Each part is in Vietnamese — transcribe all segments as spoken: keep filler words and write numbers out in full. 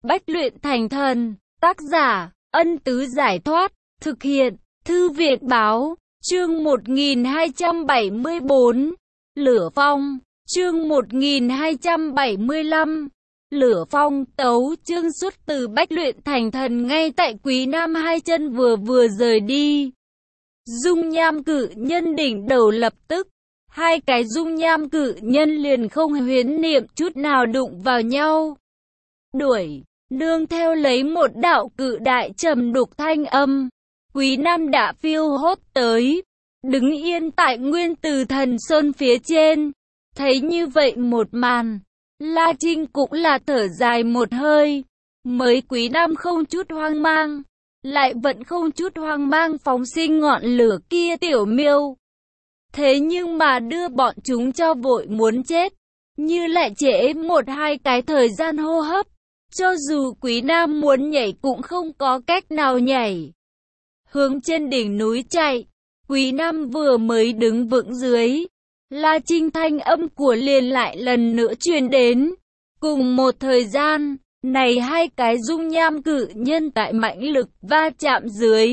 Bách luyện thành thần. Tác giả, Ân Tứ Giải Thoát. Thực hiện, Thư Việt Báo. Chương một nghìn hai trăm bảy mươi bốn. Lửa Phong. Chương một nghìn hai trăm bảy mươi lăm. Lửa Phong. Tấu chương xuất từ Bách luyện thành thần ngay tại Quý Nam hai chân vừa vừa rời đi. Dung nham cự nhân đỉnh đầu lập tức. Hai cái dung nham cự nhân liền không huyễn niệm chút nào đụng vào nhau. Đuổi, nương theo lấy một đạo cự đại trầm đục thanh âm. Quý Nam đã phiêu hốt tới, đứng yên tại Nguyên Từ Thần Sơn phía trên. Thấy như vậy một màn, La Trinh cũng là thở dài một hơi. Mới Quý Nam không chút hoang mang, lại vẫn không chút hoang mang phóng sinh ngọn lửa kia tiểu miêu. Thế nhưng mà đưa bọn chúng cho vội muốn chết, như lại trễ một hai cái thời gian hô hấp. Cho dù Quý Nam muốn nhảy cũng không có cách nào nhảy. Hướng trên đỉnh núi chạy, Quý Nam vừa mới đứng vững dưới, La Trinh thanh âm của liền lại lần nữa truyền đến. Cùng một thời gian, này hai cái dung nham cự nhân tại mãnh lực va chạm dưới,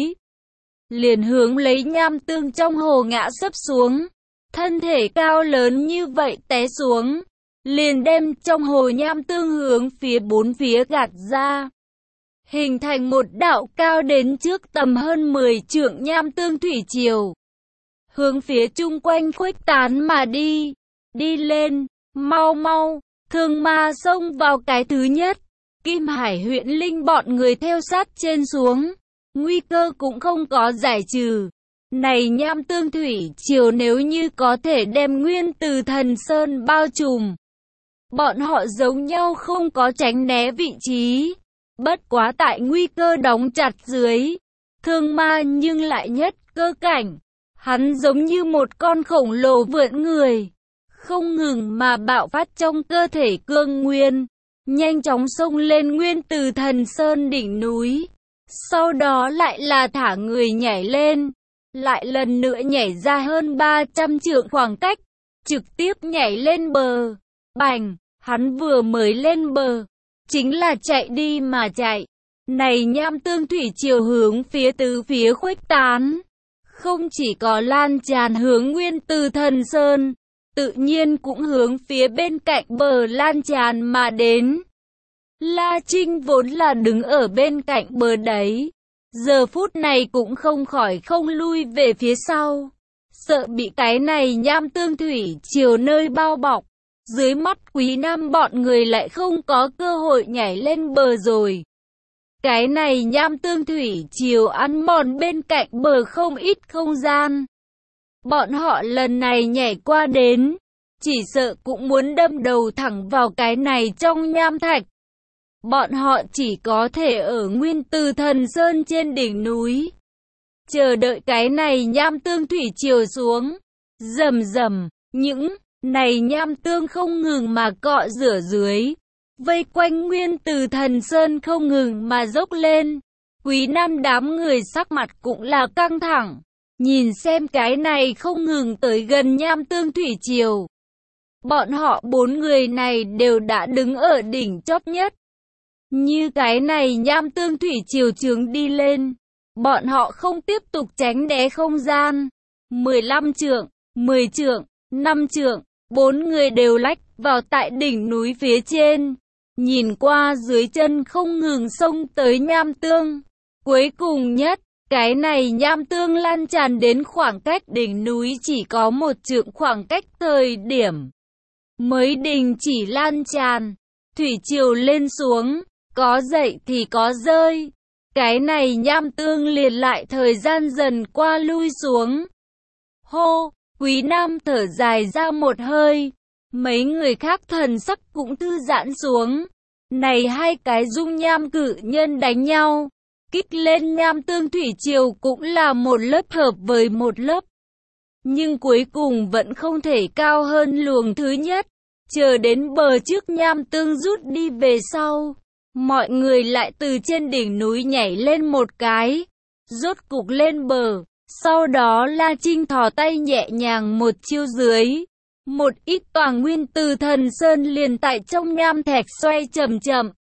liền hướng lấy nham tương trong hồ ngã sấp xuống. Thân thể cao lớn như vậy té xuống, liền đem trong hồ nham tương hướng phía bốn phía gạt ra, hình thành một đạo cao đến trước tầm hơn mười trượng nham tương thủy triều, hướng phía chung quanh khuếch tán mà đi. Đi lên, mau mau, Thương Ma xông vào cái thứ nhất. Kim Hải huyện linh bọn người theo sát trên xuống, nguy cơ cũng không có giải trừ. Này nham tương thủy triều nếu như có thể đem Nguyên Từ Thần Sơn bao trùm, bọn họ giống nhau không có tránh né vị trí. Bất quá tại nguy cơ đóng chặt dưới, Thương Ma nhưng lại nhất cơ cảnh. Hắn giống như một con khổng lồ vượn người, không ngừng mà bạo phát trong cơ thể cương nguyên, nhanh chóng xông lên Nguyên Từ Thần Sơn đỉnh núi. Sau đó lại là thả người nhảy lên, lại lần nữa nhảy ra hơn ba trăm trượng khoảng cách, trực tiếp nhảy lên bờ. Bành, hắn vừa mới lên bờ, chính là chạy đi mà chạy. Này nham tương thủy triều hướng phía tứ phía khuếch tán, không chỉ có lan tràn hướng Nguyên Từ Thần Sơn, tự nhiên cũng hướng phía bên cạnh bờ lan tràn mà đến. La Trinh vốn là đứng ở bên cạnh bờ đấy, giờ phút này cũng không khỏi không lui về phía sau, sợ bị cái này nham tương thủy triều nơi bao bọc. Dưới mắt Quý Nam bọn người lại không có cơ hội nhảy lên bờ rồi. Cái này nham tương thủy triều ăn mòn bên cạnh bờ không ít không gian. Bọn họ lần này nhảy qua đến, chỉ sợ cũng muốn đâm đầu thẳng vào cái này trong nham thạch. Bọn họ chỉ có thể ở Nguyên Từ Thần Sơn trên đỉnh núi, chờ đợi cái này nham tương thủy triều xuống. Rầm rầm, những này nham tương không ngừng mà cọ rửa dưới, vây quanh Nguyên Từ Thần Sơn không ngừng mà dốc lên. Quý Nam đám người sắc mặt cũng là căng thẳng, nhìn xem cái này không ngừng tới gần nham tương thủy triều. Bọn họ bốn người này đều đã đứng ở đỉnh chóp nhất. Như cái này nham tương thủy triều trướng đi lên, bọn họ không tiếp tục tránh né không gian. mười lăm trượng, mười trượng, năm trượng, bốn người đều lách vào tại đỉnh núi phía trên, nhìn qua dưới chân không ngừng xông tới nham tương. Cuối cùng nhất, cái này nham tương lan tràn đến khoảng cách đỉnh núi chỉ có một trượng khoảng cách thời điểm mới đình chỉ lan tràn. Thủy triều lên xuống, có dậy thì có rơi. Cái này nham tương liền lại thời gian dần qua lui xuống. Hô, Quý Nam thở dài ra một hơi. Mấy người khác thần sắc cũng thư giãn xuống. Này hai cái dung nham cự nhân đánh nhau, kích lên nham tương thủy triều cũng là một lớp hợp với một lớp. Nhưng cuối cùng vẫn không thể cao hơn luồng thứ nhất. Chờ đến bờ trước nham tương rút đi về sau, mọi người lại từ trên đỉnh núi nhảy lên một cái, rốt cục lên bờ. Sau đó La Trinh thò tay nhẹ nhàng một chiêu dưới, một ít tòa Nguyên Từ Thần Sơn liền tại trong nham thạch xoay chậm chậm.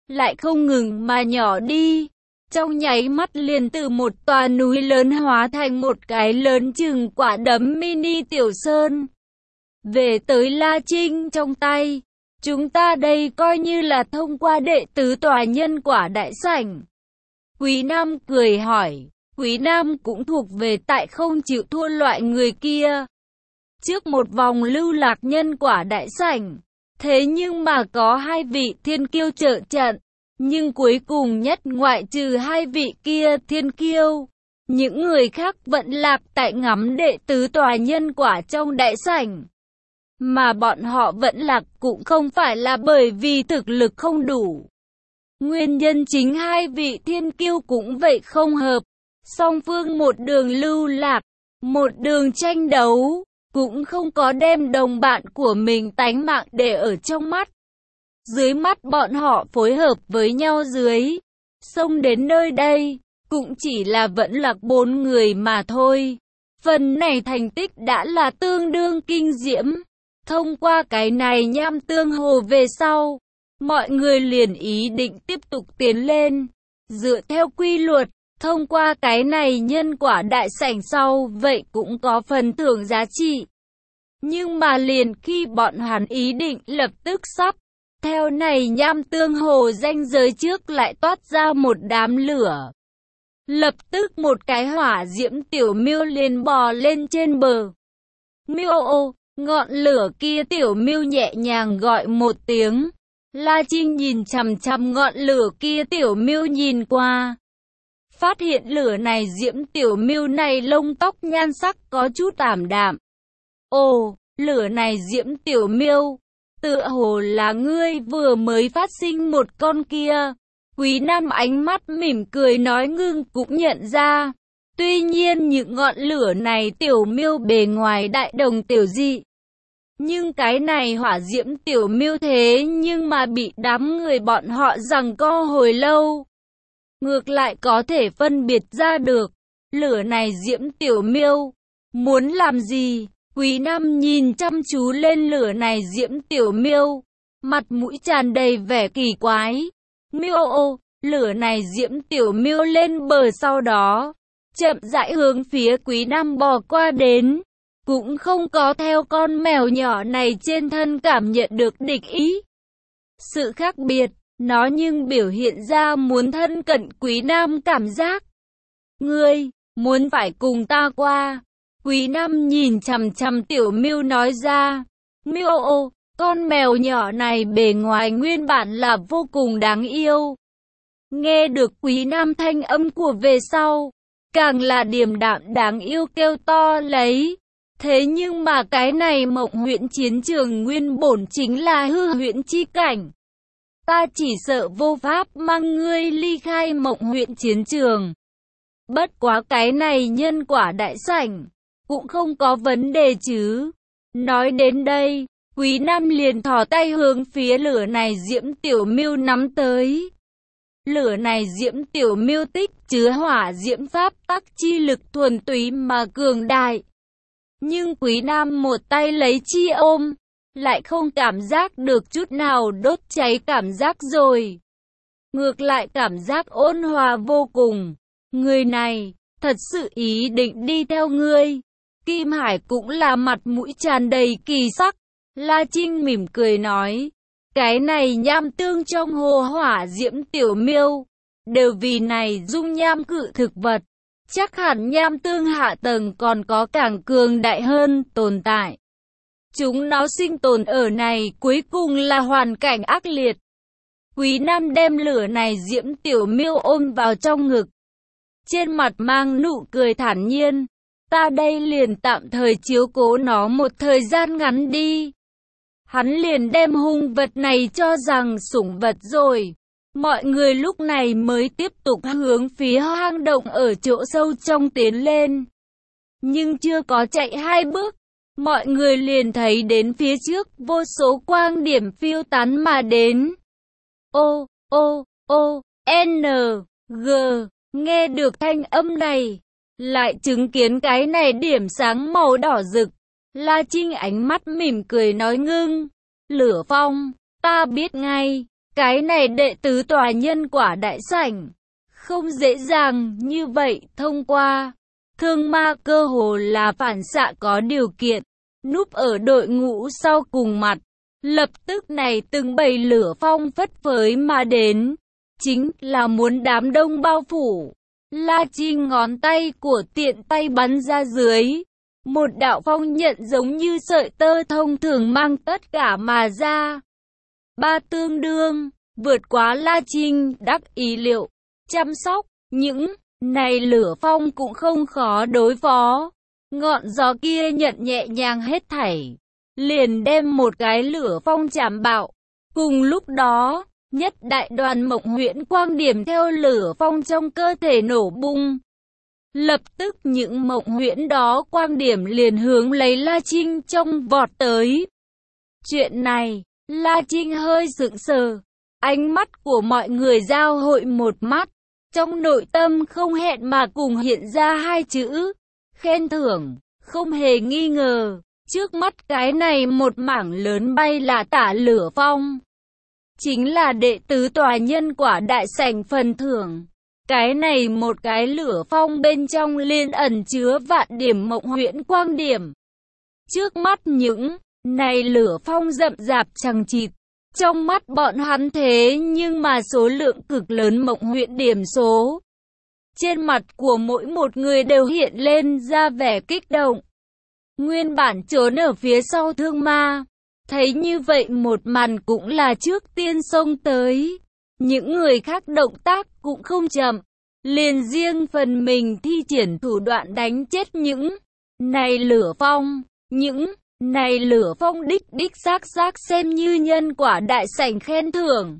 lại không ngừng mà nhỏ đi. Trong nháy mắt liền từ một tòa núi lớn hóa thành một cái lớn chừng quả đấm mini tiểu sơn. Về tới La Trinh trong tay, chúng ta đây coi như là thông qua đệ tứ tòa nhân quả đại sảnh. Quý Nam cười hỏi, Quý Nam cũng thuộc về tại không chịu thua loại người kia. Trước một vòng lưu lạc nhân quả đại sảnh, thế nhưng mà có hai vị thiên kiêu trợ trận, nhưng cuối cùng nhất ngoại trừ hai vị kia thiên kiêu, những người khác vẫn lạc tại ngắm đệ tứ tòa nhân quả trong đại sảnh. Mà bọn họ vẫn lạc cũng không phải là bởi vì thực lực không đủ. Nguyên nhân chính hai vị thiên kiêu cũng vậy không hợp. Song phương một đường lưu lạc, một đường tranh đấu, cũng không có đem đồng bạn của mình tánh mạng để ở trong mắt. Dưới mắt bọn họ phối hợp với nhau dưới sông đến nơi đây, cũng chỉ là vẫn lạc bốn người mà thôi. Phần này thành tích đã là tương đương kinh diễm. Thông qua cái này nham tương hồ về sau, mọi người liền ý định tiếp tục tiến lên. Dựa theo quy luật, thông qua cái này nhân quả đại sảnh sau vậy cũng có phần thưởng giá trị. Nhưng mà liền khi bọn hắn ý định lập tức sắp theo này nham tương hồ ranh giới trước lại toát ra một đám lửa. Lập tức một cái hỏa diễm tiểu miêu liền bò lên trên bờ. Miêu ô, ngọn lửa kia tiểu miêu nhẹ nhàng gọi một tiếng. La Trinh nhìn chằm chằm ngọn lửa kia tiểu miêu nhìn qua. Phát hiện lửa này diễm tiểu miêu này lông tóc nhan sắc có chút ảm đạm. Ồ, lửa này diễm tiểu miêu, tựa hồ là ngươi vừa mới phát sinh một con kia. Quý Nam ánh mắt mỉm cười nói ngưng cũng nhận ra. Tuy nhiên những ngọn lửa này tiểu miêu bề ngoài đại đồng tiểu dị. Nhưng cái này hỏa diễm tiểu miêu thế nhưng mà bị đám người bọn họ giằng co hồi lâu. Ngược lại có thể phân biệt ra được, lửa này diễm tiểu miêu, muốn làm gì? Quý Nam nhìn chăm chú lên lửa này diễm tiểu miêu, mặt mũi tràn đầy vẻ kỳ quái. Miêu ô, lửa này diễm tiểu miêu lên bờ sau đó, chậm rãi hướng phía Quý Nam bò qua đến. Cũng không có theo con mèo nhỏ này trên thân cảm nhận được địch ý. Sự khác biệt, nó nhưng biểu hiện ra muốn thân cận Quý Nam cảm giác. Ngươi, muốn phải cùng ta qua. Quý Nam nhìn chằm chằm tiểu miêu nói ra. Miêu ô, con mèo nhỏ này bề ngoài nguyên bản là vô cùng đáng yêu. Nghe được Quý Nam thanh âm của về sau, càng là điềm đạm đáng yêu kêu to lấy. Thế nhưng mà cái này Mộng Huyễn chiến trường nguyên bổn chính là hư huyễn chi cảnh. Ta chỉ sợ vô pháp mang ngươi ly khai Mộng Huyễn chiến trường. Bất quá cái này nhân quả đại sảnh, cũng không có vấn đề chứ. Nói đến đây, Quý Nam liền thò tay hướng phía lửa này diễm tiểu miêu nắm tới. Lửa này diễm tiểu miêu tích chứa hỏa diễm pháp tắc chi lực thuần túy mà cường đại. Nhưng Quý Nam một tay lấy chi ôm, lại không cảm giác được chút nào đốt cháy cảm giác rồi. Ngược lại cảm giác ôn hòa vô cùng. Người này, thật sự ý định đi theo ngươi. Kim Hải cũng là mặt mũi tràn đầy kỳ sắc. La Trinh mỉm cười nói, cái này nham tương trong hồ hỏa diễm tiểu miêu, đều vì này dung nham cự thực vật. Chắc hẳn nham tương hạ tầng còn có càng cường đại hơn tồn tại. Chúng nó sinh tồn ở này cuối cùng là hoàn cảnh ác liệt. Quý Nam đem lửa này diễm tiểu miêu ôm vào trong ngực. Trên mặt mang nụ cười thản nhiên. Ta đây liền tạm thời chiếu cố nó một thời gian ngắn đi. Hắn liền đem hung vật này cho rằng sủng vật rồi. Mọi người lúc này mới tiếp tục hướng phía hang động ở chỗ sâu trong tiến lên. Nhưng chưa có chạy hai bước, mọi người liền thấy đến phía trước vô số quang điểm phiêu tán mà đến. O, O, O, N, G, nghe được thanh âm này, lại chứng kiến cái này điểm sáng màu đỏ rực. La Trinh ánh mắt mỉm cười nói ngưng, Lửa Phong, ta biết ngay. Cái này đệ tứ tòa nhân quả đại sảnh, không dễ dàng như vậy thông qua. Thương ma cơ hồ là phản xạ có điều kiện, núp ở đội ngũ sau cùng mặt. Lập tức này từng bầy lửa phong phất phới mà đến, chính là muốn đám đông bao phủ. La Trinh ngón tay của tiện tay bắn ra dưới. Một đạo phong nhận giống như sợi tơ thông thường mang tất cả mà ra. Ba tương đương, vượt quá La Trinh đắc ý liệu. Chăm sóc, những này lửa phong cũng không khó đối phó. Ngọn gió kia nhận nhẹ nhàng hết thảy, liền đem một cái lửa phong chạm bạo. Cùng lúc đó, nhất đại đoàn mộng huyễn quang điểm theo lửa phong trong cơ thể nổ bung. Lập tức những mộng huyễn đó quang điểm liền hướng lấy La Trinh trong vọt tới. Chuyện này, La Trinh hơi sững sờ. Ánh mắt của mọi người giao hội một mắt. Trong nội tâm không hẹn mà cùng hiện ra hai chữ khen thưởng. Không hề nghi ngờ, trước mắt cái này một mảng lớn bay là tả lửa phong. Chính là đệ tứ tòa nhân quả đại sảnh phần thưởng. Cái này một cái lửa phong bên trong liên ẩn chứa vạn điểm mộng huyễn quang điểm. Trước mắt những này lửa phong rậm rạp chằng chịt. Trong mắt bọn hắn thế nhưng mà số lượng cực lớn mộng huyễn điểm số. Trên mặt của mỗi một người đều hiện lên ra vẻ kích động. Nguyên bản trốn ở phía sau thương ma, thấy như vậy một màn cũng là trước tiên xông tới. Những người khác động tác cũng không chậm, liền riêng phần mình thi triển thủ đoạn đánh chết những này lửa phong. Những này lửa phong đích đích xác xác xem như nhân quả đại sảnh khen thưởng.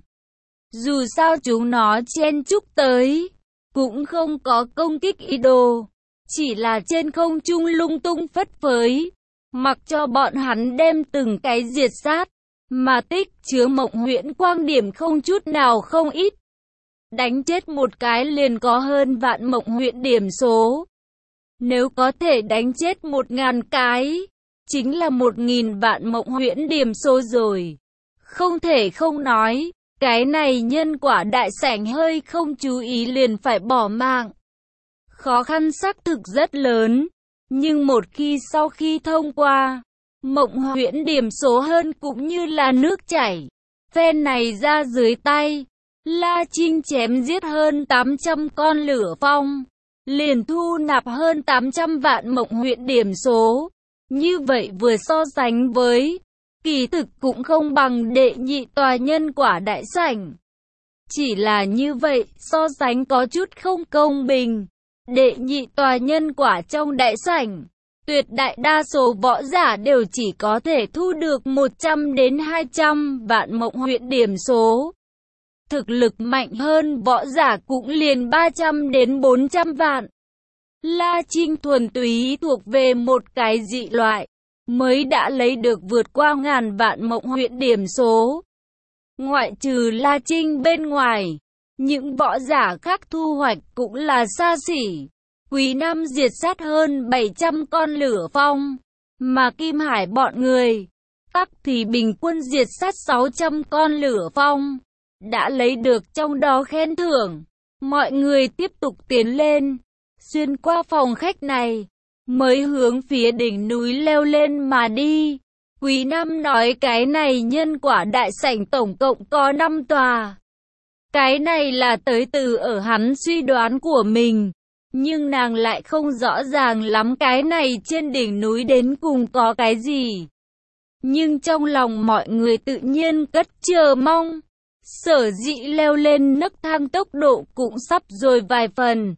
Dù sao chúng nó chen chúc tới, cũng không có công kích ý đồ, chỉ là trên không trung lung tung phất phới, mặc cho bọn hắn đem từng cái diệt sát, mà tích chứa mộng huyễn quang điểm không chút nào không ít. Đánh chết một cái liền có hơn vạn mộng huyễn điểm số. Nếu có thể đánh chết một ngàn cái, chính là một nghìn vạn mộng huyễn điểm số rồi. Không thể không nói, cái này nhân quả đại sảnh hơi không chú ý liền phải bỏ mạng. Khó khăn xác thực rất lớn, nhưng một khi sau khi thông qua, mộng huyễn điểm số hơn cũng như là nước chảy. Phen này ra dưới tay, La Trinh chém giết hơn tám trăm con lửa phong, liền thu nạp hơn tám trăm vạn mộng huyễn điểm số. Như vậy vừa so sánh với, kỳ thực cũng không bằng đệ nhị tòa nhân quả đại sảnh. Chỉ là như vậy, so sánh có chút không công bình. Đệ nhị tòa nhân quả trong đại sảnh, tuyệt đại đa số võ giả đều chỉ có thể thu được một trăm đến hai trăm vạn mộng huyễn điểm số. Thực lực mạnh hơn võ giả cũng liền ba trăm đến bốn trăm vạn. La Trinh thuần túy thuộc về một cái dị loại, mới đã lấy được vượt qua ngàn vạn mộng huyễn điểm số. Ngoại trừ La Trinh bên ngoài, những võ giả khác thu hoạch cũng là xa xỉ. Quý năm diệt sát hơn bảy trăm con lửa phong, mà Kim Hải bọn người, tắc thì bình quân diệt sát sáu trăm con lửa phong, đã lấy được trong đó khen thưởng. Mọi người tiếp tục tiến lên, xuyên qua phòng khách này, mới hướng phía đỉnh núi leo lên mà đi. Quý năm nói cái này nhân quả đại sảnh tổng cộng có năm tòa. Cái này là tới từ ở hắn suy đoán của mình, nhưng nàng lại không rõ ràng lắm cái này trên đỉnh núi đến cùng có cái gì. Nhưng trong lòng mọi người tự nhiên cất chờ mong. Sở dĩ leo lên nấc thang tốc độ cũng sắp rồi vài phần.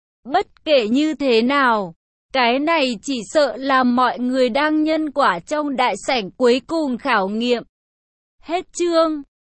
Bất kể như thế nào, cái này chỉ sợ là mọi người đang nhân quả trong đại sảnh cuối cùng khảo nghiệm. Hết chương.